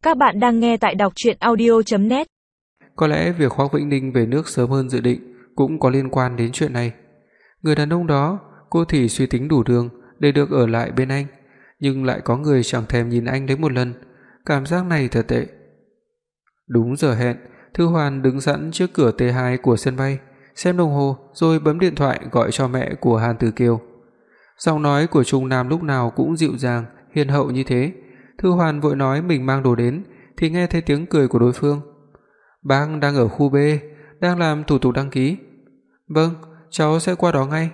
Các bạn đang nghe tại đọc truyện audio.net. Có lẽ việc Hoắc Vĩnh Ninh về nước sớm hơn dự định cũng có liên quan đến chuyện này. Người đàn ông đó, cô thì suy tính đủ đường để được ở lại bên anh, nhưng lại có người chẳng thèm nhìn anh lấy một lần, cảm giác này thật tệ. Đúng giờ hẹn, Thư Hoàn đứng sẵn trước cửa T2 của sân bay, xem đồng hồ rồi bấm điện thoại gọi cho mẹ của Hàn Tử Kiều. Giọng nói của Trung Nam lúc nào cũng dịu dàng, hiền hậu như thế. Thư Hoàn vội nói mình mang đồ đến thì nghe thấy tiếng cười của đối phương. "Bác đang ở khu B, đang làm thủ tục đăng ký." "Vâng, cháu sẽ qua đó ngay."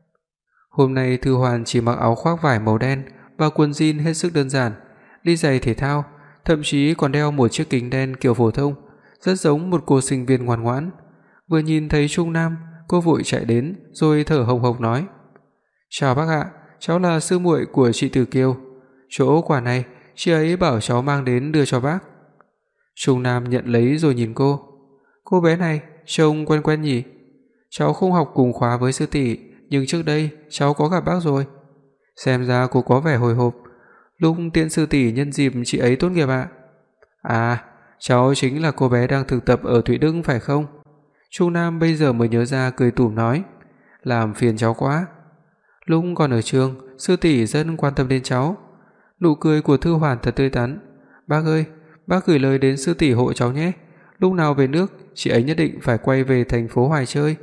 Hôm nay Thư Hoàn chỉ mặc áo khoác vải màu đen và quần jean hết sức đơn giản, đi giày thể thao, thậm chí còn đeo một chiếc kính đen kiểu phổ thông, rất giống một cô sinh viên ngoan ngoãn. Vừa nhìn thấy Trung Nam, cô vội chạy đến rồi thở hồng hộc nói: "Chào bác ạ, cháu là sư muội của chị Tử Kiều. Chỗ quà này chị ấy bảo cháu mang đến đưa cho bác." Trung Nam nhận lấy rồi nhìn cô. "Cô bé này trông quen quen nhỉ? Cháu không học cùng khóa với sư tỷ, nhưng trước đây cháu có gặp bác rồi. Xem ra cô có vẻ hồi hộp. Lúc tiễn sư tỷ nhân dịp chị ấy tốt nghiệp ạ." "À, cháu chính là cô bé đang thực tập ở Thụy Đức phải không?" Trung Nam bây giờ mới nhớ ra, cười tủm nói: "Làm phiền cháu quá. Lúc còn ở trường, sư tỷ rất quan tâm đến cháu." Nụ cười của Thư Hoàn thật tươi tắn. "Bác ơi, bác gửi lời đến sư tỷ hộ cháu nhé. Lúc nào về nước, chị ấy nhất định phải quay về thành phố Hoài chơi."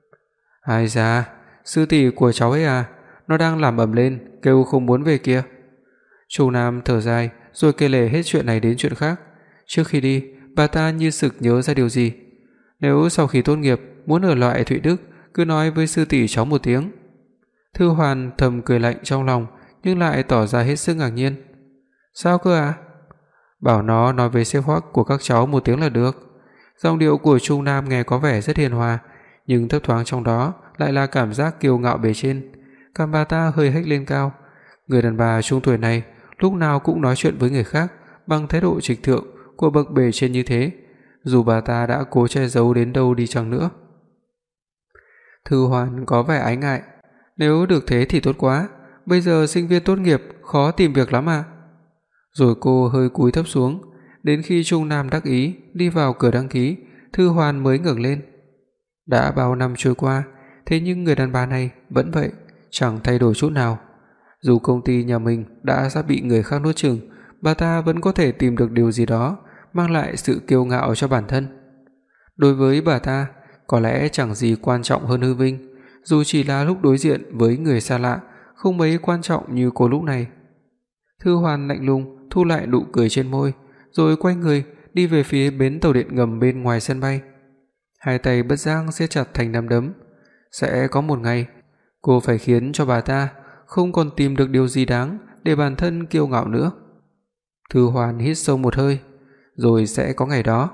"Ai da, sư tỷ của cháu ấy à, nó đang làm ầm lên, kêu không muốn về kìa." Trung Nam thở dài rồi kể lể hết chuyện này đến chuyện khác. Trước khi đi, bà ta như sực nhớ ra điều gì. Nếu sau khi tốt nghiệp muốn ở lại Thụy Đức, cứ nói với sư tỷ cháu một tiếng. Thư Hoàn thầm cười lạnh trong lòng nhưng lại tỏ ra hết sức ngạc nhiên. "Sao cơ à?" "Bảo nó nói với sếp Hoắc của các cháu một tiếng là được." Giọng điệu của Trung Nam nghe có vẻ rất hiền hòa, nhưng thấp thoáng trong đó lại là cảm giác kiêu ngạo bề trên. Cằm bà ta hơi hếch lên cao. Người đàn bà trung tuổi này lúc nào cũng nói chuyện với người khác bằng thái độ trịch thượng của bậc bề trên như thế, dù bà ta đã cố che giấu đến đâu đi chăng nữa. Thư Hoàn có vẻ ái ngại. "Nếu được thế thì tốt quá, bây giờ sinh viên tốt nghiệp khó tìm việc lắm à." Rồi cô hơi cúi thấp xuống, đến khi Trung Nam đắc ý đi vào cửa đăng ký, Thư Hoàn mới ngẩng lên. Đã bao năm trôi qua, thế nhưng người đàn bà này vẫn vậy, chẳng thay đổi chút nào. Dù công ty nhà mình đã sắp bị người khác nuốt chửng, bà ta vẫn có thể tìm được điều gì đó mang lại sự kiêu ngạo cho bản thân. Đối với bà ta, có lẽ chẳng gì quan trọng hơn hư vinh, dù chỉ là lúc đối diện với người xa lạ, không mấy quan trọng như cô lúc này. Thư Hoàn lạnh lùng thu lại nụ cười trên môi, rồi quay người đi về phía bến tàu điện ngầm bên ngoài sân bay. Hai tay bất giác siết chặt thành nắm đấm. Sẽ có một ngày, cô phải khiến cho bà ta không còn tìm được điều gì đáng để bản thân kiêu ngạo nữa. Thư Hoàn hít sâu một hơi, rồi sẽ có ngày đó.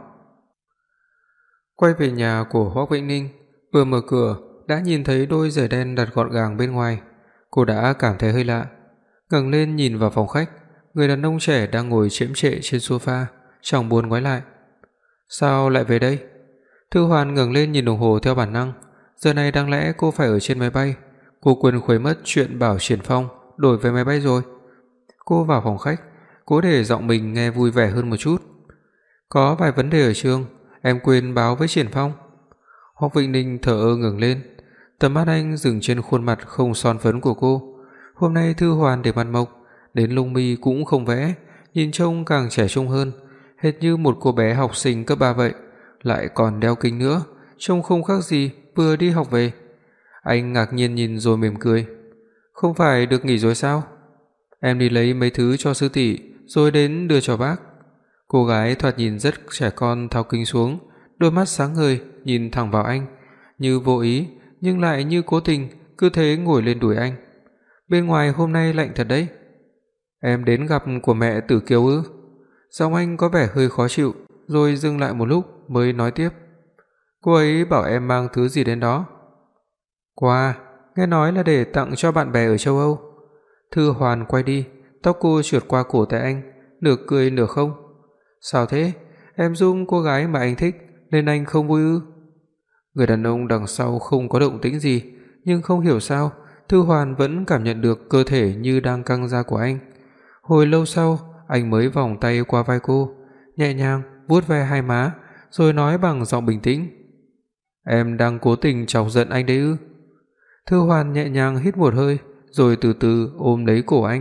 Quay về nhà của Hoắc Vĩnh Ninh, vừa mở cửa đã nhìn thấy đôi giày đen đặt gọn gàng bên ngoài. Cô đã cảm thấy hơi lạ, ngẩng lên nhìn vào phòng khách, người đàn ông trẻ đang ngồi chễm chệ trên sofa, chẳng buồn ngoái lại. "Sao lại về đây?" Thư Hoàn ngẩng lên nhìn đồng hồ theo bản năng, giờ này đáng lẽ cô phải ở trên máy bay, cô quên khuấy mất chuyện bảo Triển Phong đổi vé máy bay rồi. Cô vào phòng khách, cố để giọng mình nghe vui vẻ hơn một chút. "Có vài vấn đề ở trường, em quên báo với Triển Phong." Hoắc Vĩnh Ninh thở ơ ngẩng lên, tầm mắt anh dừng trên khuôn mặt không son phấn của cô. Hôm nay Thư Hoàn để mặt mộc, đến lông mi cũng không vẽ, nhìn trông càng trẻ trung hơn, hệt như một cô bé học sinh cấp 3 vậy, lại còn đeo kính nữa, trông không khác gì vừa đi học về. Anh ngạc nhiên nhìn rồi mỉm cười. "Không phải được nghỉ rồi sao? Em đi lấy mấy thứ cho sư tỷ rồi đến đưa cho bác." Cô gái thoạt nhìn rất trẻ con tháo kính xuống, đôi mắt sáng ngời nhìn thẳng vào anh, như vô ý nhưng lại như cố tình, cứ thế ngồi lên đùi anh. "Bên ngoài hôm nay lạnh thật đấy." "Em đến gặp của mẹ Tử Kiều ư?" Giọng anh có vẻ hơi khó chịu, rồi dừng lại một lúc mới nói tiếp. "Cô ấy bảo em mang thứ gì đến đó." "Quà, nghe nói là để tặng cho bạn bè ở châu Âu." Thư Hoàn quay đi, tóc cô trượt qua cổ tay anh, nửa cười nửa không. "Sao thế? Em giúp cô gái mà anh thích nên anh không vui ư?" Người đàn ông đằng sau không có động tĩnh gì, nhưng không hiểu sao Thư Hoàn vẫn cảm nhận được cơ thể như đang căng ra của anh. Hồi lâu sau, anh mới vòng tay qua vai cô, nhẹ nhàng vuốt ve hai má, rồi nói bằng giọng bình tĩnh: "Em đang cố tình chọc giận anh đấy ư?" Thư Hoàn nhẹ nhàng hít một hơi, rồi từ từ ôm lấy cổ anh.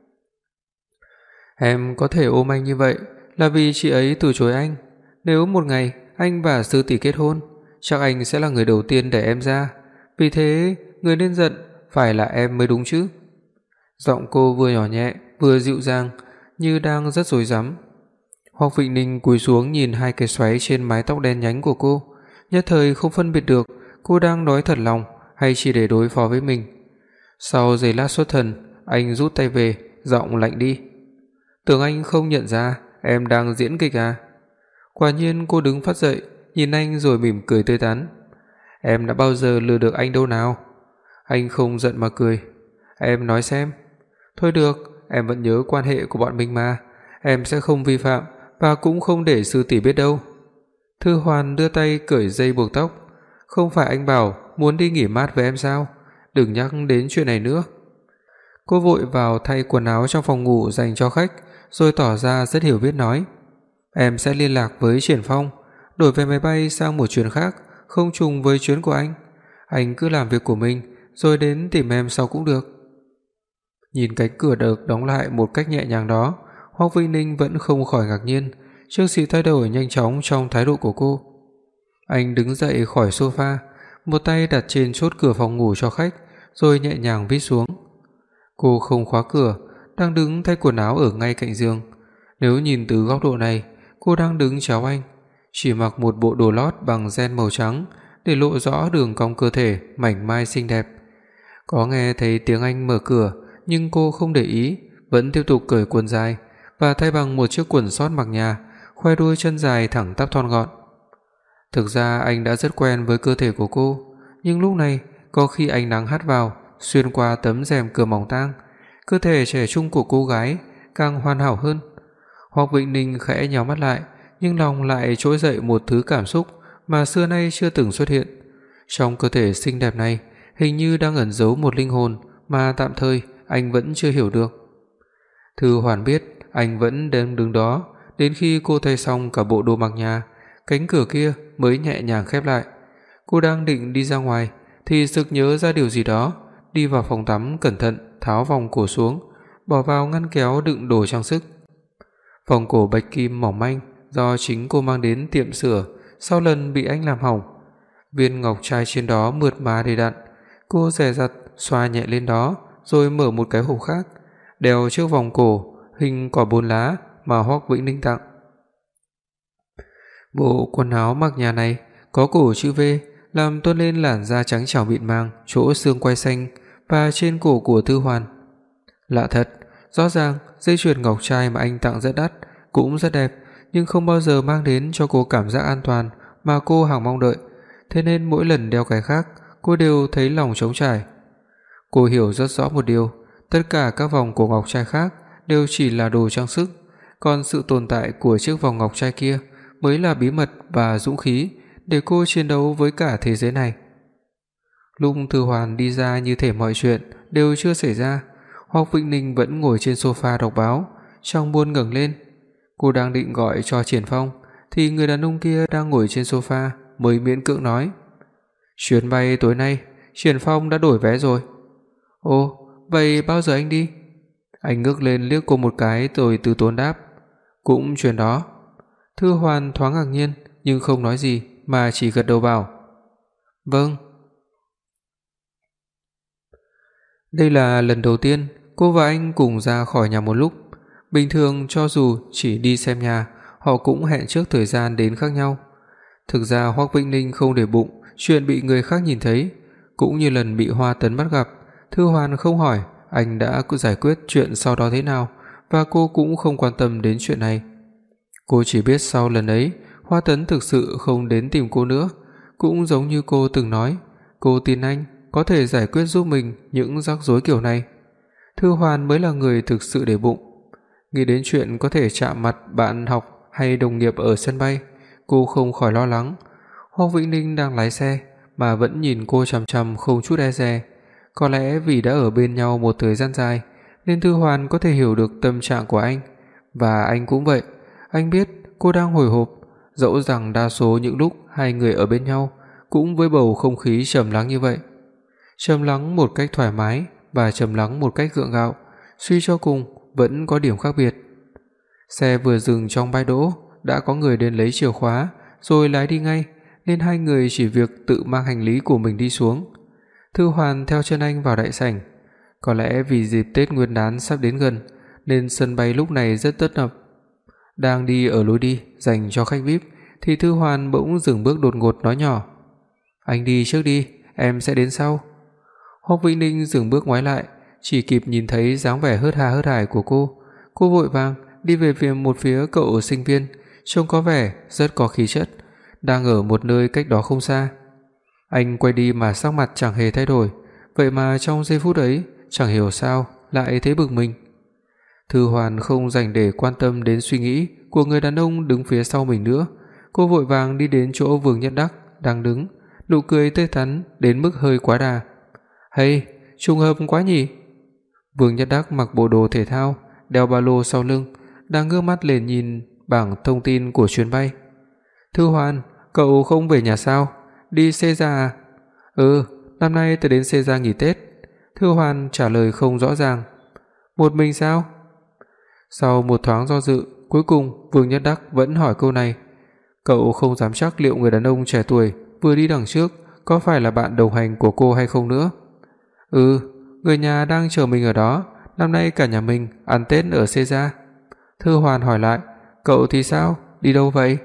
"Em có thể ôm anh như vậy là vì chị ấy từ chối anh. Nếu một ngày anh và sư tỷ kết hôn, chắc anh sẽ là người đầu tiên đẩy em ra. Vì thế, người nên giận phải là em mới đúng chứ." Giọng cô vừa nhỏ nhẹ, vừa dịu dàng, như đang rất rối rắm. Hoắc Vĩnh Ninh cúi xuống nhìn hai cái xoáy trên mái tóc đen nhánh của cô, nhất thời không phân biệt được cô đang nói thật lòng hay chỉ để đối phó với mình. Sau giây lát xuất thần, anh rút tay về, giọng lạnh đi: "Tưởng anh không nhận ra em đang diễn kịch à?" Quả nhiên cô đứng phát dậy, nhìn anh rồi mỉm cười tươi tắn: "Em đã bao giờ lừa được anh đâu nào?" Anh không giận mà cười: "Em nói xem." "Thôi được, em vẫn nhớ quan hệ của bọn mình mà, em sẽ không vi phạm và cũng không để sư tỷ biết đâu." Thư Hoàn đưa tay cởi dây buộc tóc: "Không phải anh bảo muốn đi nghỉ mát với em sao? Đừng nhắc đến chuyện này nữa." Cô vội vào thay quần áo trong phòng ngủ dành cho khách, rồi tỏ ra rất hiểu biết nói: "Em sẽ liên lạc với Triển Phong, đổi vé máy bay sang một chuyến khác, không trùng với chuyến của anh. Anh cứ làm việc của mình, rồi đến tìm em sau cũng được." Nhìn cánh cửa được đóng lại một cách nhẹ nhàng đó, Hoắc Vinh Ninh vẫn không khỏi ngạc nhiên trước sự thay đổi nhanh chóng trong thái độ của cô. Anh đứng dậy khỏi sofa, một tay đặt trên chốt cửa phòng ngủ cho khách, rồi nhẹ nhàng vít xuống. Cô không khóa cửa, đang đứng thay quần áo ở ngay cạnh giường. Nếu nhìn từ góc độ này, cô đang đứng chéo anh, chỉ mặc một bộ đồ lót bằng ren màu trắng để lộ rõ đường cong cơ thể mảnh mai xinh đẹp. Có nghe thấy tiếng anh mở cửa, nhưng cô không để ý, vẫn tiếp tục cởi quần dài và thay bằng một chiếc quần sót mặc nhà, khoe đuôi chân dài thẳng tắp thon gọn. Thực ra anh đã rất quen với cơ thể của cô, nhưng lúc này có khi ánh nắng hắt vào, xuyên qua tấm rèm cửa mỏng tang, cơ thể trẻ trung của cô gái càng hoàn hảo hơn. Hoắc Vĩnh Ninh khẽ nhíu mắt lại, nhưng lòng lại trỗi dậy một thứ cảm xúc mà xưa nay chưa từng xuất hiện. Trong cơ thể xinh đẹp này, hình như đang ẩn giấu một linh hồn mà tạm thời anh vẫn chưa hiểu được. Thư Hoàn biết anh vẫn đang đứng đó, đến khi cô thay xong cả bộ đồ mặc nhà, cánh cửa kia mới nhẹ nhàng khép lại. Cô đang định đi ra ngoài thì sực nhớ ra điều gì đó, đi vào phòng tắm cẩn thận tháo vòng cổ xuống, bỏ vào ngăn kéo đựng đồ trang sức. Vòng cổ bạch kim mỏng manh do chính cô mang đến tiệm sửa sau lần bị anh làm hỏng. Viên ngọc trai trên đó mượt mà đầy đặn, cô dè dặt xoa nhẹ lên đó, rồi mở một cái hộp khác, đeo chiếc vòng cổ hình quả bôn lá mà Hoắc Vĩnh Ninh tặng. Bộ quần áo mặc nhà này có cổ chữ V, làm tôn lên làn da trắng trẻo mịn màng chỗ xương quai xanh và trên cổ của Thư Hoàn. Lạ thật, rõ ràng dây chuyền ngọc trai mà anh tặng rất đắt, cũng rất đẹp, nhưng không bao giờ mang đến cho cô cảm giác an toàn mà cô hằng mong đợi, thế nên mỗi lần đeo cái khác, cô đều thấy lòng trống trải. Cô hiểu rất rõ một điều, tất cả các vòng cổ ngọc trai khác đều chỉ là đồ trang sức, còn sự tồn tại của chiếc vòng ngọc trai kia mới là bí mật và dũng khí để cô chiến đấu với cả thế giới này. Lúc Thư Hoàn đi ra như thể mọi chuyện đều chưa xảy ra, Hoắc Vĩnh Ninh vẫn ngồi trên sofa đọc báo, trong buồn ngẩng lên. Cô đang định gọi cho Triển Phong thì người đàn ông kia đang ngồi trên sofa mới miễn cưỡng nói: "Chuyến bay tối nay, Triển Phong đã đổi vé rồi." "Ồ, vậy bao giờ anh đi?" Anh ngước lên liếc cô một cái rồi từ tốn đáp: "Cũng chuyến đó." Thư Hoàn thoáng ngạc nhiên nhưng không nói gì mà chỉ gật đầu bảo: "Vâng." Đây là lần đầu tiên cô và anh cùng ra khỏi nhà một lúc. Bình thường cho dù chỉ đi xem nhà, họ cũng hẹn trước thời gian đến khác nhau. Thực ra Hoắc Vĩnh Ninh không để bụng chuyện bị người khác nhìn thấy, cũng như lần bị Hoa Tấn bắt gặp, Thư Hoàn không hỏi anh đã giải quyết chuyện sau đó thế nào, và cô cũng không quan tâm đến chuyện này. Cô chỉ biết sau lần ấy, Hoa Tấn thực sự không đến tìm cô nữa, cũng giống như cô từng nói, cô tin anh có thể giải quyết giúp mình những rắc rối kiểu này. Thư Hoàn mới là người thực sự để bụng. Nghĩ đến chuyện có thể chạm mặt bạn học hay đồng nghiệp ở sân bay, cô không khỏi lo lắng. Hoắc Vĩnh Ninh đang lái xe mà vẫn nhìn cô chằm chằm không chút e dè. Có lẽ vì đã ở bên nhau một thời gian dài nên Thư Hoàn có thể hiểu được tâm trạng của anh, và anh cũng vậy. Anh biết cô đang hồi hộp, dẫu rằng đa số những lúc hai người ở bên nhau cũng với bầu không khí trầm lắng như vậy. Trầm lắng một cách thoải mái và trầm lắng một cách gượng gạo, suy cho cùng vẫn có điểm khác biệt. Xe vừa dừng trong bãi đỗ, đã có người đến lấy chìa khóa rồi lái đi ngay, nên hai người chỉ việc tự mang hành lý của mình đi xuống. Thư Hoàn theo chân anh vào đại sảnh. Có lẽ vì dịp Tết Nguyên đán sắp đến gần nên sân bay lúc này rất tấp nập. Đang đi ở lối đi dành cho khách VIP thì Thư Hoàn bỗng dừng bước đột ngột nói nhỏ: "Anh đi trước đi, em sẽ đến sau." Hoắc Vĩnh Ninh dừng bước ngoái lại, chỉ kịp nhìn thấy dáng vẻ hớt ha hớt hải của cô. Cô vội vàng đi về phía cậu sinh viên, trông có vẻ rất có khí chất, đang ở một nơi cách đó không xa. Anh quay đi mà sắc mặt chẳng hề thay đổi, vậy mà trong giây phút ấy, chẳng hiểu sao lại thấy bực mình. Thư Hoàn không dành để quan tâm đến suy nghĩ của người đàn ông đứng phía sau mình nữa. Cô vội vàng đi đến chỗ Vương Nhất Đắc đang đứng, nụ cười tươi thắn đến mức hơi quá đà. "Hay, trùng hợp quá nhỉ?" Vương Nhất Đắc mặc bộ đồ thể thao, đeo ba lô sau lưng, đang ngước mắt lên nhìn bảng thông tin của chuyến bay. "Thư Hoàn, cậu không về nhà sao? Đi Seiza à?" Năm nay tôi đến Seiza nghỉ Tết." Thư Hoàn trả lời không rõ ràng. "Một mình sao?" Sau một thoáng do dự, cuối cùng Vương Nhất Đắc vẫn hỏi câu này. Cậu không dám chắc liệu người đàn ông trẻ tuổi vừa đi đằng trước có phải là bạn đồng hành của cô hay không nữa. Người nhà đang chờ mình ở đó, năm nay cả nhà mình ăn Tết ở Seiza." Thư Hoàn hỏi lại: "Cậu thì sao, đi đâu vậy?"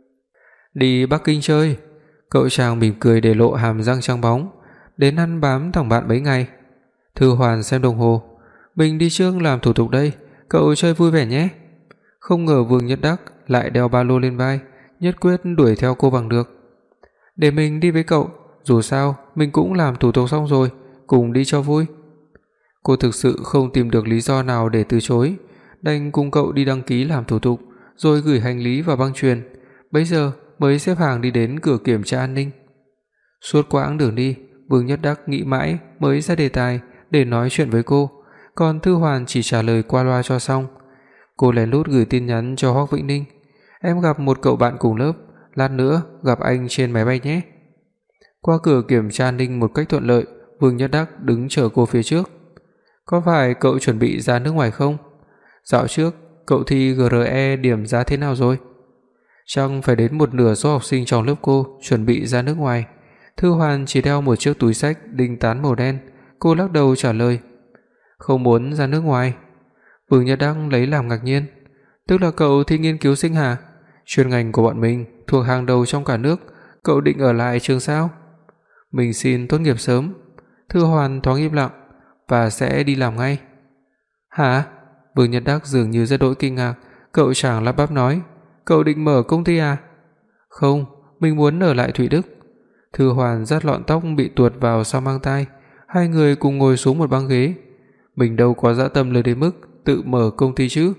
"Đi Bắc Kinh chơi." Cậu chàng mỉm cười để lộ hàm răng trắng bóng. "Đến ăn bám thằng bạn mấy ngày." Thư Hoàn xem đồng hồ: "Mình đi trước làm thủ tục đây, cậu chơi vui vẻ nhé." Không ngờ Vương Nhất Đắc lại đeo ba lô lên vai, nhất quyết đuổi theo cô bằng được. "Để mình đi với cậu, dù sao mình cũng làm thủ tục xong rồi, cùng đi cho vui." Cô thực sự không tìm được lý do nào để từ chối, đành cùng cậu đi đăng ký làm thủ tục, rồi gửi hành lý vào băng chuyền. Bấy giờ mới xếp hàng đi đến cửa kiểm tra an ninh. Suốt quãng đường đi, Vương Nhất Đắc nghĩ mãi mới ra đề tài để nói chuyện với cô, còn Thư Hoàn chỉ trả lời qua loa cho xong. Cô lén lút gửi tin nhắn cho Hoắc Vĩnh Ninh: "Em gặp một cậu bạn cùng lớp, lát nữa gặp anh trên máy bay nhé." Qua cửa kiểm tra an ninh một cách thuận lợi, Vương Nhất Đắc đứng chờ cô phía trước. "Có phải cậu chuẩn bị ra nước ngoài không? Dạo trước cậu thi GRE điểm giá thế nào rồi?" Chắc phải đến một nửa số học sinh trong lớp cô chuẩn bị ra nước ngoài. Thư Hoàn chỉ đeo một chiếc túi xách đinh tán màu đen, cô lắc đầu trả lời: "Không muốn ra nước ngoài." Vương Nhất Đắc lấy làm ngạc nhiên: "Tức là cậu thi nghiên cứu sinh hả? Chuyên ngành của bọn mình thuộc hàng đầu trong cả nước, cậu định ở lại trường sao?" "Mình xin tốt nghiệp sớm." Thư Hoàn thoáng im lặng: "Và sẽ đi làm ngay." "Hả?" Vương Nhất Đắc dường như rất đỗi kinh ngạc, cậu chàng lắp bắp nói: "Cậu định mở công ty à?" "Không, mình muốn ở lại Thụy Đức." Thư Hoàn dắt lọn tóc bị tuột vào sau mang tai, hai người cùng ngồi xuống một băng ghế. "Mình đâu có dã tâm lớn đến mức tự mở công ty chứ."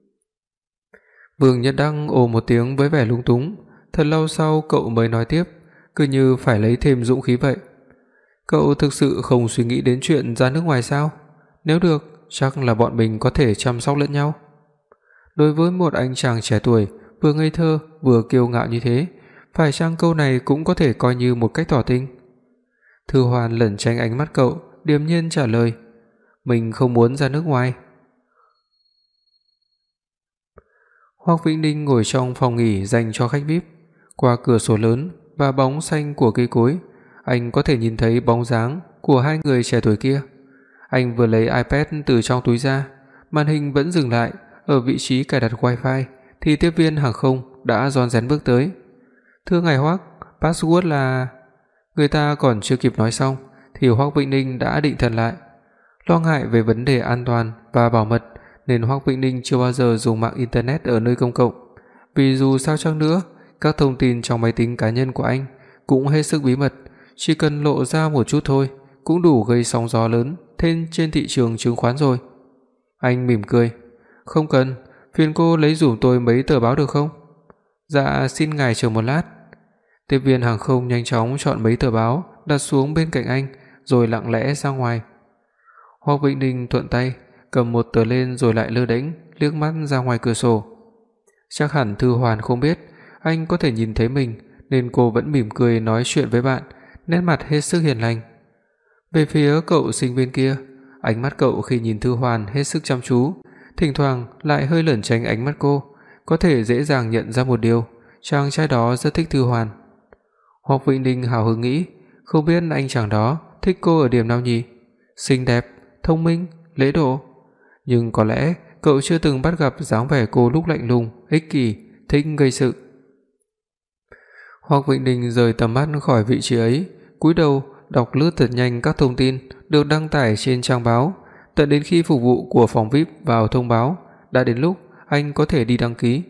Vương Nhất Đắc ồ một tiếng với vẻ lúng túng, thật lâu sau cậu mới nói tiếp, cứ như phải lấy thêm dũng khí vậy: "Cậu thực sự không suy nghĩ đến chuyện ra nước ngoài sao? Nếu được, chắc là bọn mình có thể chăm sóc lẫn nhau." Đối với một anh chàng trẻ tuổi vừa ngây thơ vừa kiêu ngạo như thế, phải chăng câu này cũng có thể coi như một cách tỏ tình? Thư Hoàn lẩn tránh ánh mắt cậu, điềm nhiên trả lời: "Mình không muốn ra nước ngoài." Hoắc Vĩnh Ninh ngồi trong phòng nghỉ dành cho khách VIP. Qua cửa sổ lớn và bóng xanh của cây cối, anh có thể nhìn thấy bóng dáng của hai người trẻ tuổi kia. Anh vừa lấy iPad từ trong túi ra, màn hình vẫn dừng lại ở vị trí cài đặt wifi thì tiếp viên hàng không đã rón rén bước tới. "Thưa ngài Hoắc, password là..." Người ta còn chưa kịp nói xong thì Hoắc Vĩnh Ninh đã định thần lại. Lo ngại về vấn đề an toàn và bảo mật nên Hoắc Vĩnh Ninh chưa bao giờ dùng mạng internet ở nơi công cộng. Vì dù sao chăng nữa, các thông tin trong máy tính cá nhân của anh cũng hết sức bí mật, chỉ cần lộ ra một chút thôi cũng đủ gây sóng gió lớn trên thị trường chứng khoán rồi. Anh mỉm cười: "Không cần, phiền cô lấy giùm tôi mấy tờ báo được không?" "Dạ, xin ngài chờ một lát." Tiếp viên hàng không nhanh chóng chọn mấy tờ báo đặt xuống bên cạnh anh rồi lặng lẽ ra ngoài. Hoắc Vĩnh Ninh thuận tay cầm một tờ lên rồi lại lơ đễnh liếc mắt ra ngoài cửa sổ. Chắc hẳn Thư Hoàn không biết anh có thể nhìn thấy mình, nên cô vẫn mỉm cười nói chuyện với bạn, nét mặt hết sức hiền lành. Về phía cậu sinh viên kia, ánh mắt cậu khi nhìn Thư Hoàn hết sức chăm chú, thỉnh thoảng lại hơi lẩn tránh ánh mắt cô, có thể dễ dàng nhận ra một điều, chàng trai đó rất thích Thư Hoàn. Hoắc Vĩnh Ninh hào hứng nghĩ, không biết anh chàng đó thích cô ở điểm nào nhỉ? Xinh đẹp, thông minh, lễ độ. Nhưng có lẽ cậu chưa từng bắt gặp dáng vẻ cô lúc lạnh lùng, ích kỷ, thích gây sự. Hoắc Vĩnh Ninh rời tầm mắt khỏi vị trí ấy, cúi đầu đọc lướt thật nhanh các thông tin được đăng tải trên trang báo, tận đến khi phục vụ của phòng VIP vào thông báo đã đến lúc anh có thể đi đăng ký.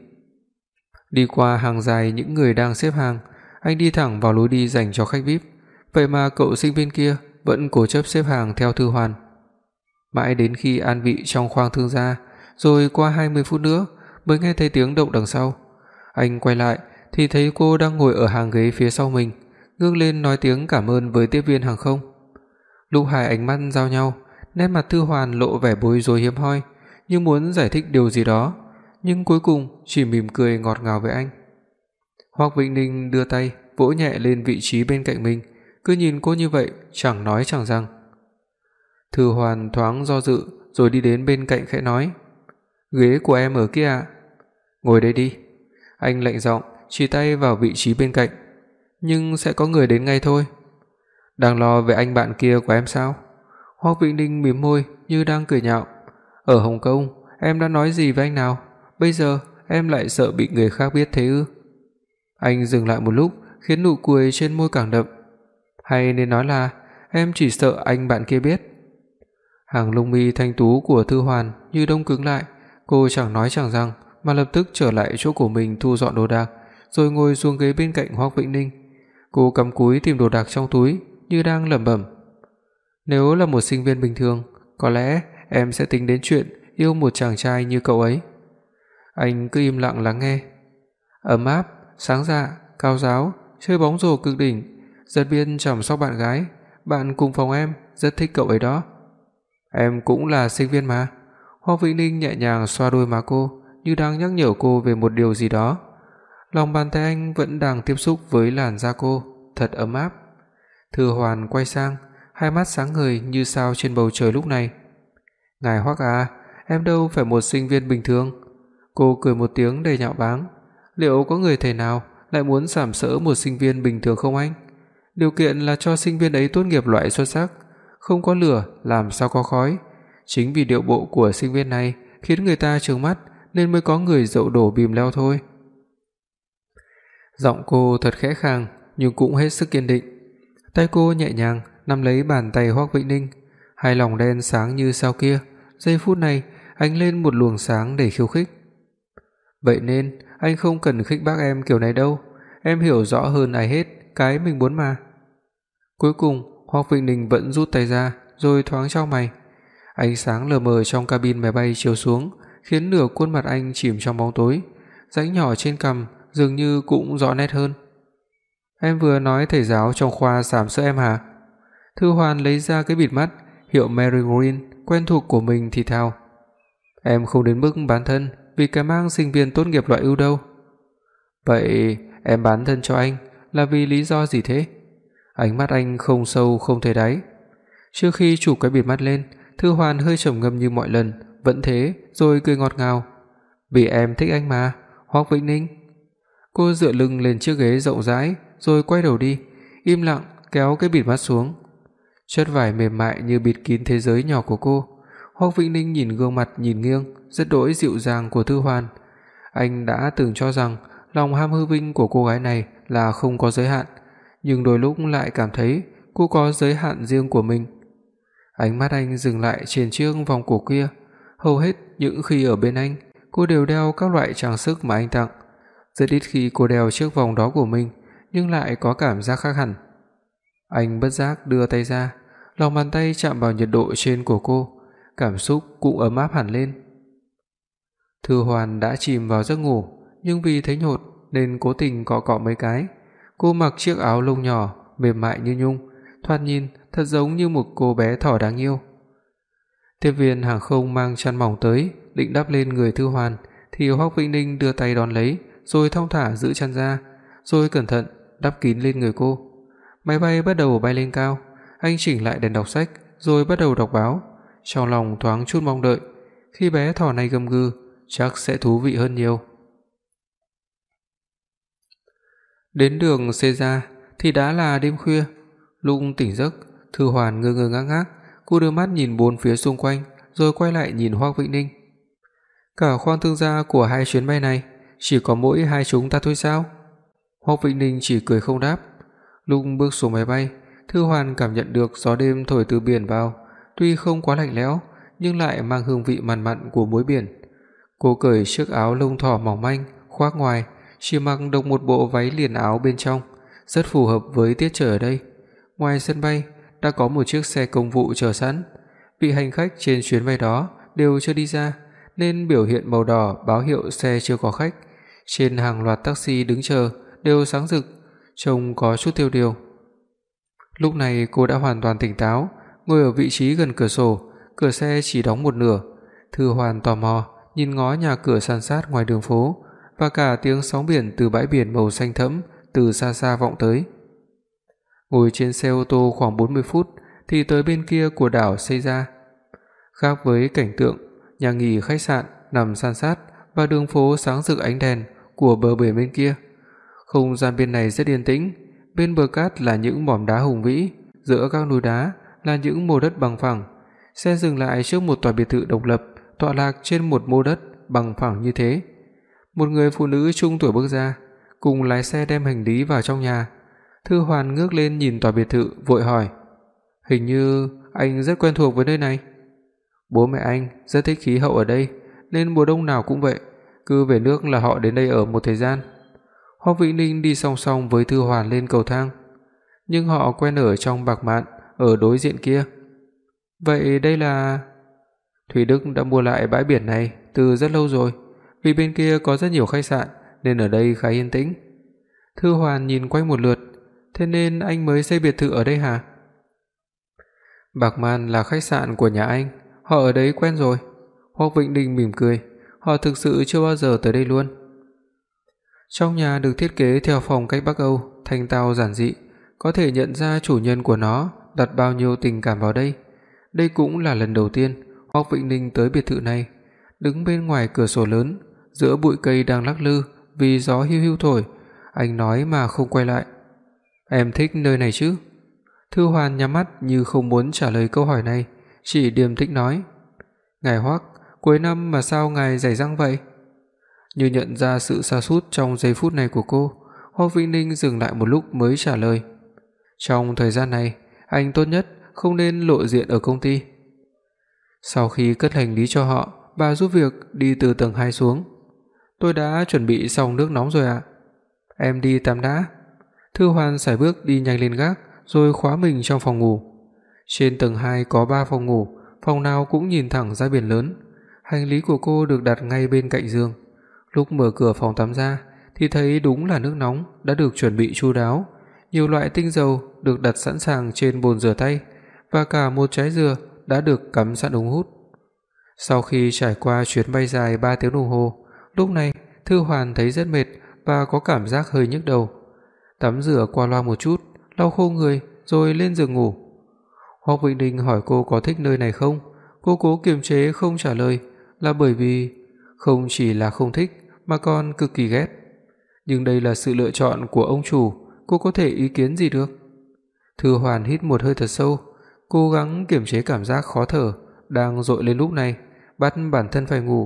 Đi qua hàng dài những người đang xếp hàng, anh đi thẳng vào lối đi dành cho khách VIP, vậy mà cậu sinh viên kia vẫn cố chấp xếp hàng theo Thư Hoàn. Mãi đến khi an vị trong khoang thương gia, rồi qua 20 phút nữa mới nghe thấy tiếng động đằng sau. Anh quay lại thì thấy cô đang ngồi ở hàng ghế phía sau mình, ngước lên nói tiếng cảm ơn với tiếp viên hàng không. Lúc hai ánh mắt giao nhau, nét mặt Thư Hoàn lộ vẻ bối rối hiếm hoi, như muốn giải thích điều gì đó, nhưng cuối cùng chỉ mỉm cười ngọt ngào với anh. Hoắc Vĩnh Ninh đưa tay vỗ nhẹ lên vị trí bên cạnh mình, cứ nhìn cô như vậy, chẳng nói chẳng rằng. Thư Hoàn thoáng do dự rồi đi đến bên cạnh khẽ nói: "Ghế của em ở kia ạ." "Ngồi đây đi." Anh lạnh giọng chỉ tay vào vị trí bên cạnh. "Nhưng sẽ có người đến ngay thôi." "Đang lo về anh bạn kia của em sao?" Hoắc Vĩnh Ninh mím môi như đang cười nhạo. "Ở Hồng Kông, em đã nói gì với anh nào? Bây giờ em lại sợ bị người khác biết thế ư?" Anh dừng lại một lúc, khiến nụ cười trên môi càng đậm. "Hay nên nói là em chỉ sợ anh bạn kia biết." Hàng lông mi thanh tú của Thư Hoàn như đông cứng lại, cô chẳng nói chẳng rằng mà lập tức trở lại chỗ của mình thu dọn đồ đạc, rồi ngồi xuống ghế bên cạnh Hoắc Vĩnh Ninh. Cô cắm cúi tìm đồ đạc trong túi, như đang lẩm bẩm: "Nếu là một sinh viên bình thường, có lẽ em sẽ tính đến chuyện yêu một chàng trai như cậu ấy." Anh cứ im lặng lắng nghe. Ấm áp, sáng dạ, cao ráo, chơi bóng rổ cực đỉnh, rất biết chăm sóc bạn gái, bạn cùng phòng em rất thích cậu ấy đó. Em cũng là sinh viên mà. Hoắc Vĩnh Ninh nhẹ nhàng xoa đôi má cô, như đang nhắc nhở cô về một điều gì đó. Lòng bàn tay anh vẫn đang tiếp xúc với làn da cô, thật ấm áp. Thư Hoàn quay sang, hai mắt sáng ngời như sao trên bầu trời lúc này. "Ngài Hoắc à, em đâu phải một sinh viên bình thường." Cô cười một tiếng đầy nhạo báng. "Liệu có người thầy nào lại muốn sàm sỡ một sinh viên bình thường không anh? Điều kiện là cho sinh viên ấy tốt nghiệp loại xuất sắc, không có lửa làm sao có khói. Chính vì điệu bộ của sinh viên này khiến người ta trừng mắt nên mới có người dậu đổ bìm leo thôi." Giọng cô thật khẽ khàng nhưng cũng hết sức kiên định. Tay cô nhẹ nhàng nắm lấy bàn tay Hoắc Vĩnh Ninh, hai lòng đen sáng như sao kia, giây phút này ánh lên một luồng sáng đầy khiêu khích. "Vậy nên anh không cần khích bác em kiểu này đâu, em hiểu rõ hơn ai hết cái mình muốn mà." Cuối cùng, Hoắc Vĩnh Ninh vẫn rút tay ra, rồi thoáng chau mày. Ánh sáng lờ mờ trong cabin máy bay chiếu xuống, khiến nửa khuôn mặt anh chìm trong bóng tối, rãnh nhỏ trên cằm dường như cũng rõ nét hơn. "Em vừa nói thầy giáo trong khoa sàm sỡ em hả?" Thư Hoàn lấy ra cái bịt mắt hiệu Mary Green quen thuộc của mình thì thào: "Em không đến mức bán thân vì cái mang sinh viên tốt nghiệp loại ưu đâu." "Vậy em bán thân cho anh là vì lý do gì thế?" Ánh mắt anh không sâu không thấy đáy. Trước khi chụp cái bịt mắt lên, Thư Hoàn hơi trầm ngâm như mọi lần, vẫn thế, rồi cười ngọt ngào. "Vì em thích anh mà, Hoắc Vĩnh Ninh." Cô dựa lưng lên chiếc ghế rộng rãi, rồi quay đầu đi, im lặng kéo cái bịt mắt xuống. Chất vải mềm mại như bịt kín thế giới nhỏ của cô. Hoắc Vĩnh Ninh nhìn gương mặt nhìn nghiêng, rất đỗi dịu dàng của Thư Hoàn. Anh đã từng cho rằng lòng ham hư vinh của cô gái này là không có giới hạn, nhưng đôi lúc lại cảm thấy cô có giới hạn riêng của mình. Ánh mắt anh dừng lại trên chiếc vòng cổ kia. Hầu hết những khi ở bên anh, cô đều đeo các loại trang sức mà anh tặng. Rất ít khi cô đeo chiếc vòng đó của mình, nhưng lại có cảm giác khác hẳn. Anh bất giác đưa tay ra, lòng bàn tay chạm vào nhiệt độ trên cổ cô, cảm xúc cũng ấm áp hẳn lên. Thư Hoàn đã chìm vào giấc ngủ, nhưng vì thấy nhột nên cố tình cọ cọ mấy cái. Cô mặc chiếc áo lông nhỏ mềm mại như nhung, thoạt nhìn thật giống như một cô bé thỏ đáng yêu. Tiếp viên hàng không mang chăn mỏng tới, định đắp lên người Thư Hoàn thì Hoắc Vĩnh Ninh đưa tay đón lấy, rồi thong thả giữ chăn ra, rồi cẩn thận đắp kín lên người cô. Máy bay bắt đầu bay lên cao, anh chỉnh lại đèn đọc sách rồi bắt đầu đọc báo, trong lòng thoáng chút mong đợi, khi bé thỏ này gầm gừ chắc sẽ thú vị hơn nhiều. Đến đường xê ra thì đã là đêm khuya. Lúc tỉnh giấc, Thư Hoàn ngơ ngơ ngác ngác, cô đưa mắt nhìn bốn phía xung quanh rồi quay lại nhìn Hoắc Vĩnh Ninh. Cả khoang thương gia của hai chuyến bay này chỉ có mỗi hai chúng ta thôi sao? Hoắc Vĩnh Ninh chỉ cười không đáp. Lúc bước xuống máy bay, Thư Hoàn cảm nhận được gió đêm thổi từ biển vào, tuy không quá lạnh lẽo nhưng lại mang hương vị mặn mặn của muối biển. Cô cởi chiếc áo lông thỏ mỏng manh khoác ngoài, chỉ mặc độc một bộ váy liền áo bên trong, rất phù hợp với tiết trời ở đây. Ngoài sân bay đã có một chiếc xe công vụ chờ sẵn. Vị hành khách trên chuyến bay đó đều chưa đi ra, nên biểu hiện màu đỏ báo hiệu xe chưa có khách. Trên hàng loạt taxi đứng chờ đều sáng rực, trông có chút tiêu điều. Lúc này cô đã hoàn toàn tỉnh táo, ngồi ở vị trí gần cửa sổ, cửa xe chỉ đóng một nửa. Thư Hoàn tò mò nhìn ngó nhà cửa san sát ngoài đường phố và cả tiếng sóng biển từ bãi biển màu xanh thẫm từ xa xa vọng tới. Ngồi trên xe ô tô khoảng 40 phút thì tới bên kia của đảo xây ra. Khác với cảnh tượng nhà nghỉ khách sạn nằm san sát và đường phố sáng rực ánh đèn của bờ biển bên kia, không gian bên này rất yên tĩnh. Bên bờ cát là những mỏm đá hùng vĩ, giữa các núi đá là những mô đất bằng phẳng. Xe dừng lại trước một tòa biệt thự độc lập tọa lạc trên một mô đất bằng phẳng như thế. Một người phụ nữ trung tuổi bước ra, cùng lái xe đem hành lý vào trong nhà. Thư Hoàn ngước lên nhìn tòa biệt thự vội hỏi: "Hình như anh rất quen thuộc với nơi này." "Bố mẹ anh rất thích khí hậu ở đây, nên mùa đông nào cũng vậy, cứ về nước là họ đến đây ở một thời gian." Hoắc Vĩnh Ninh đi song song với Thư Hoàn lên cầu thang. "Nhưng họ quen ở trong Bạc Mạn, ở đối diện kia." "Vậy đây là..." "Thủy Đức đã mua lại bãi biển này từ rất lâu rồi, vì bên kia có rất nhiều khách sạn nên ở đây khá yên tĩnh." Thư Hoàn nhìn quanh một lượt: "Thế nên anh mới xây biệt thự ở đây hả?" "Bạc Man là khách sạn của nhà anh, họ ở đấy quen rồi." Hoắc Vĩnh Ninh mỉm cười, "Họ thực sự chưa bao giờ tới đây luôn." Trong nhà được thiết kế theo phong cách Bắc Âu, thanh tao giản dị, có thể nhận ra chủ nhân của nó đặt bao nhiêu tình cảm vào đây. Đây cũng là lần đầu tiên Hoắc Vĩnh Ninh tới biệt thự này. Đứng bên ngoài cửa sổ lớn, giữa bụi cây đang lắc lư vì gió hiu hiu thổi, anh nói mà không quay lại: "Em thích nơi này chứ?" Thư Hoàn nhắm mắt như không muốn trả lời câu hỏi này, chỉ điềm tĩnh nói: "Ngài Hoắc, cuối năm mà sao ngài rảnh rang vậy?" Như nhận ra sự sa sút trong giây phút này của cô, Hoắc Vĩnh Ninh dừng lại một lúc mới trả lời: "Trong thời gian này, anh tốt nhất không nên lộ diện ở công ty." Sau khi cất hành lý cho họ, bà giúp việc đi từ tầng 2 xuống. "Tôi đã chuẩn bị xong nước nóng rồi ạ." "Em đi tắm đã." Thư Hoàn sải bước đi nhanh lên gác rồi khóa mình trong phòng ngủ. Trên tầng 2 có 3 phòng ngủ, phòng nào cũng nhìn thẳng ra biển lớn. Hành lý của cô được đặt ngay bên cạnh giường. Lúc mở cửa phòng tắm ra thì thấy đúng là nước nóng đã được chuẩn bị chu đáo, nhiều loại tinh dầu được đặt sẵn sàng trên bồn rửa tay và cả một trái dừa đã được cắm sẵn ống hút. Sau khi trải qua chuyến bay dài 3 tiếng đồng hồ, lúc này Thư Hoàn thấy rất mệt và có cảm giác hơi nhức đầu. Tắm rửa qua loa một chút, lau khô người rồi lên giường ngủ. Hoắc Vĩnh Ninh hỏi cô có thích nơi này không. Cô cố kiềm chế không trả lời là bởi vì không chỉ là không thích mà còn cực kỳ ghét. Nhưng đây là sự lựa chọn của ông chủ, cô có thể ý kiến gì được. Thư Hoàn hít một hơi thật sâu, cố gắng kiềm chế cảm giác khó thở đang dội lên lúc này, bắt bản thân phải ngủ.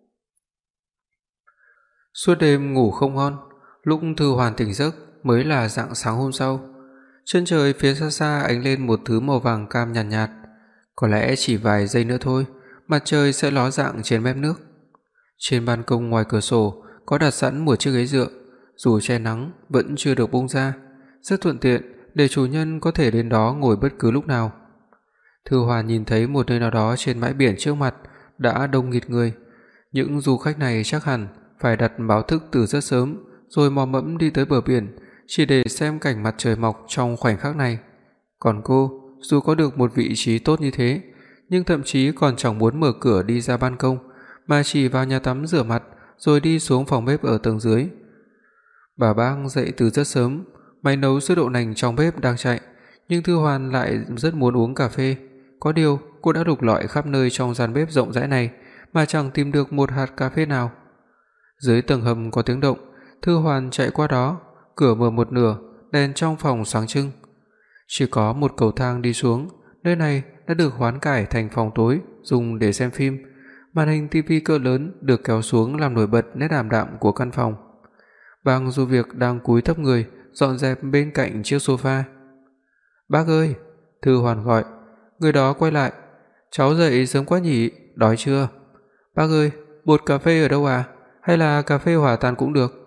Suốt đêm ngủ không ngon, lúc Thư Hoàn tỉnh giấc mới là rạng sáng hôm sau. Chân trời phía xa xa ánh lên một thứ màu vàng cam nhàn nhạt, có lẽ chỉ vài giây nữa thôi, mặt trời sẽ ló dạng trên mép nước. Trên ban công ngoài cửa sổ có đặt sẵn một chiếc ghế dựa, dù che nắng vẫn chưa được bung ra, rất thuận tiện để chủ nhân có thể đến đó ngồi bất cứ lúc nào. Thư Hoàn nhìn thấy một nơi nào đó trên bãi biển trước mặt đã đông nghịt người. Những du khách này chắc hẳn phải đặt báo thức từ rất sớm rồi mò mẫm đi tới bờ biển chỉ để xem cảnh mặt trời mọc trong khoảnh khắc này. Còn cô, dù có được một vị trí tốt như thế, nhưng thậm chí còn chẳng muốn mở cửa đi ra ban công, mà chỉ vào nhà tắm rửa mặt rồi đi xuống phòng bếp ở tầng dưới. Bà Bác dậy từ rất sớm, máy nấu sữa đậu nành trong bếp đang chạy, nhưng Thư Hoàn lại rất muốn uống cà phê. Có điều, cô đã lục lọi khắp nơi trong gian bếp rộng rãi này mà chẳng tìm được một hạt cà phê nào. Dưới tầng hầm có tiếng động, Thư Hoàn chạy qua đó, cửa mở một nửa, đèn trong phòng sáng trưng. Chỉ có một cầu thang đi xuống, nơi này đã được hoán cải thành phòng tối dùng để xem phim. Màn hình tivi cỡ lớn được kéo xuống làm nổi bật nét ảm đạm của căn phòng. Bang Du Việc đang cúi thấp người dọn dẹp bên cạnh chiếc sofa. "Bác ơi!" Thư Hoàn gọi. Người đó quay lại. "Cháu dậy sớm quá nhỉ, đói chưa?" "Bác ơi, bột cà phê ở đâu à? Hay là cà phê hòa tan cũng được?"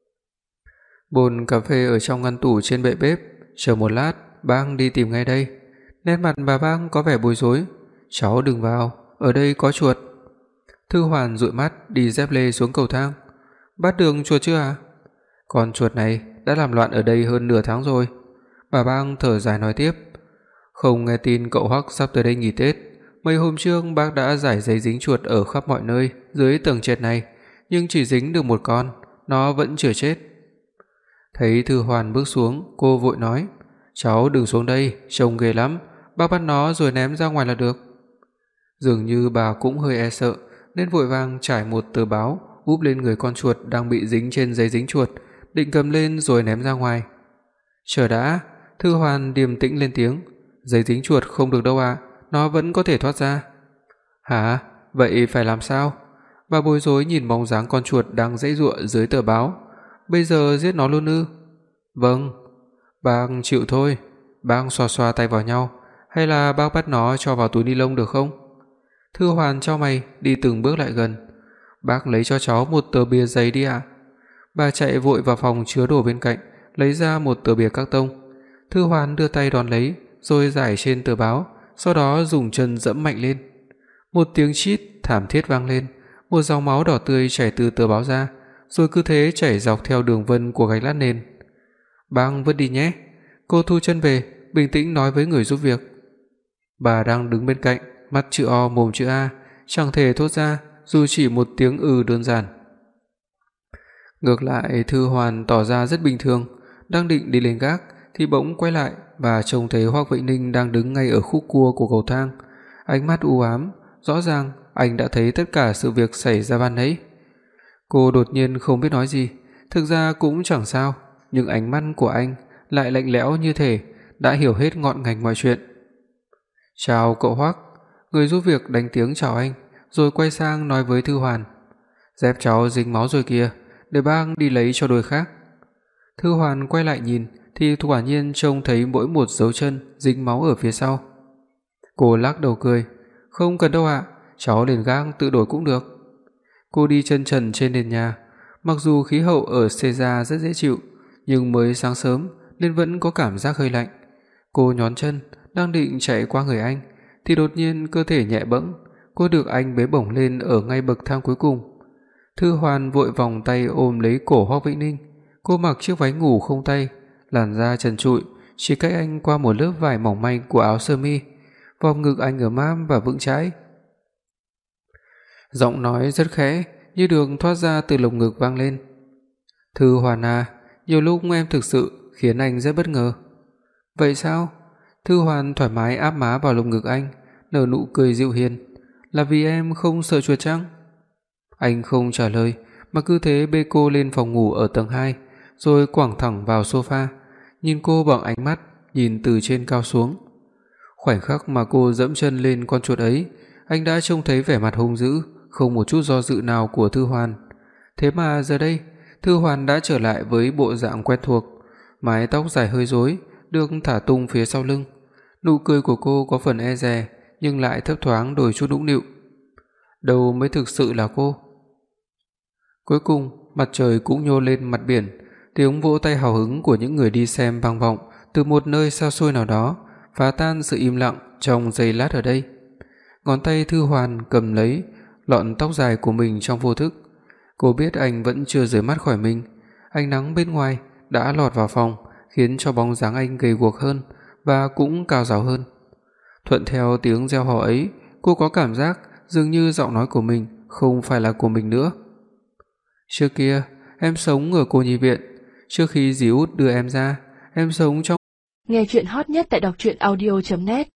"Bồn cà phê ở trong ngăn tủ trên bệ bếp, chờ một lát, bác đi tìm ngay đây." Nét mặt bà bác có vẻ bối rối. "Cháu đừng vào, ở đây có chuột." Thư Hoàn dụi mắt đi dép lê xuống cầu thang. "Bắt được chuột chưa à?" "Con chuột này đã làm loạn ở đây hơn nửa tháng rồi." Bà bác thở dài nói tiếp. "Không nghe tin cậu Hoắc sắp tới đây nghỉ Tết. Mấy hôm trước bác đã rải giấy dính chuột ở khắp mọi nơi dưới tầng trệt này, nhưng chỉ dính được một con, nó vẫn chưa chết." Thấy Thư Hoàn bước xuống, cô vội nói: "Cháu đừng xuống đây, trông ghê lắm, bác bắt nó rồi ném ra ngoài là được." Dường như bà cũng hơi e sợ nên vội vàng trải một tờ báo úp lên người con chuột đang bị dính trên giấy dính chuột, định cầm lên rồi ném ra ngoài. "Chờ đã." Thư Hoàn điềm tĩnh lên tiếng. "Giấy dính chuột không được đâu ạ, nó vẫn có thể thoát ra." "Hả? Vậy phải làm sao?" Bà bối rối nhìn bóng dáng con chuột đang giãy giụa dưới tờ báo. "Bây giờ giết nó luôn ư?" "Vâng." "Bác chịu thôi." Bác xoa xoa tay vào nhau. "Hay là bác bắt nó cho vào túi ni lông được không?" Thư Hoàn chau mày đi từng bước lại gần. "Bác lấy cho cháu một tờ bìa giấy đi ạ." Bà chạy vội vào phòng chứa đồ bên cạnh, lấy ra một tờ bìa các tông. Thư Hoàn đưa tay đón lấy, rồi rải trên tờ báo, sau đó dùng chân giẫm mạnh lên. Một tiếng chít thảm thiết vang lên, một dòng máu đỏ tươi chảy từ tờ báo ra, rồi cứ thế chảy dọc theo đường vân của gạch lát nền. "Bác vứt đi nhé." Cô thu chân về, bình tĩnh nói với người giúp việc. Bà đang đứng bên cạnh, mắt chữ O mồm chữ A, chẳng thể thốt ra dù chỉ một tiếng đơn giản. Ngược lại, Thư Hoàn tỏ ra rất bình thường, đang định đi lên gác thì bỗng quay lại và trông thấy Hoắc Vĩnh Ninh đang đứng ngay ở khúc cua của cầu thang, ánh mắt u ám, rõ ràng anh đã thấy tất cả sự việc xảy ra ban nãy. Cô đột nhiên không biết nói gì, thực ra cũng chẳng sao, nhưng ánh mắt của anh lại lạnh lẽo như thể đã hiểu hết ngọn ngành mọi chuyện. "Chào cậu Hoắc." Người giúp việc đánh tiếng chào anh, rồi quay sang nói với Thư Hoàn: "Dép cháu dính máu rồi kìa, để bác đi lấy cho đôi khác." Thư Hoàn quay lại nhìn thì quả nhiên trông thấy mỗi một dấu chân dính máu ở phía sau. Cô lắc đầu cười: "Không cần đâu ạ, cháu lên gác tự đổi cũng được." Cô đi chân trần trên nền nhà, mặc dù khí hậu ở Caesar rất dễ chịu, nhưng mới sáng sớm nên vẫn có cảm giác hơi lạnh. Cô nhón chân, đang định chạy qua người anh thì đột nhiên cơ thể nhẹ bẫng, cô được anh bế bổng lên ở ngay bậc thang cuối cùng. Thư Hoàn vội vòng tay ôm lấy cổ Hoắc Vĩnh Ninh. Cô mặc chiếc váy ngủ không tay, làn da trần trụi, chỉ cách anh qua một lớp vải mỏng manh của áo sơ mi. Vòng ngực anh ấm áp và vững chãi. Giọng nói rất khẽ, như được thoát ra từ lồng ngực vang lên. "Thư Hoàn à, nhiều lúc em thực sự khiến anh rất bất ngờ." "Vậy sao?" Thư Hoàn thoải mái áp má vào lồng ngực anh, nở nụ cười dịu hiền. "Là vì em không sợ chuột chăng?" Anh không trả lời, mà cứ thế bê cô lên phòng ngủ ở tầng 2, rồi quẳng thẳng vào sofa, nhìn cô bằng ánh mắt nhìn từ trên cao xuống. Khoảnh khắc mà cô dẫm chân lên con chuột ấy, anh đã trông thấy vẻ mặt hung dữ, không một chút do dự nào của Thư Hoàn. Thế mà giờ đây, Thư Hoàn đã trở lại với bộ dạng quen thuộc, mái tóc dài hơi rối được thả tung phía sau lưng. Nụ cười của cô có phần e dè nhưng lại thấp thoáng đôi chút nũng nịu. Đâu mới thực sự là cô. Cuối cùng, mặt trời cũng nhô lên mặt biển, tiếng vỗ tay hào hứng của những người đi xem vang vọng từ một nơi xa xôi nào đó, phá tan sự im lặng trong giây lát ở đây. Ngón tay Thư Hoàn cầm lấy lọn tóc dài của mình trong vô thức. Cô biết anh vẫn chưa rời mắt khỏi mình. Ánh nắng bên ngoài đã lọt vào phòng, khiến cho bóng dáng anh gầy guộc hơn và cũng cao ráo hơn. Thuận theo tiếng reo hò ấy, cô có cảm giác dường như giọng nói của mình không phải là của mình nữa. Trước kia, em sống ở cô nhi viện, trước khi dì út đưa em ra, em sống trong. Nghe truyện hot nhất tại đọc truyện audio net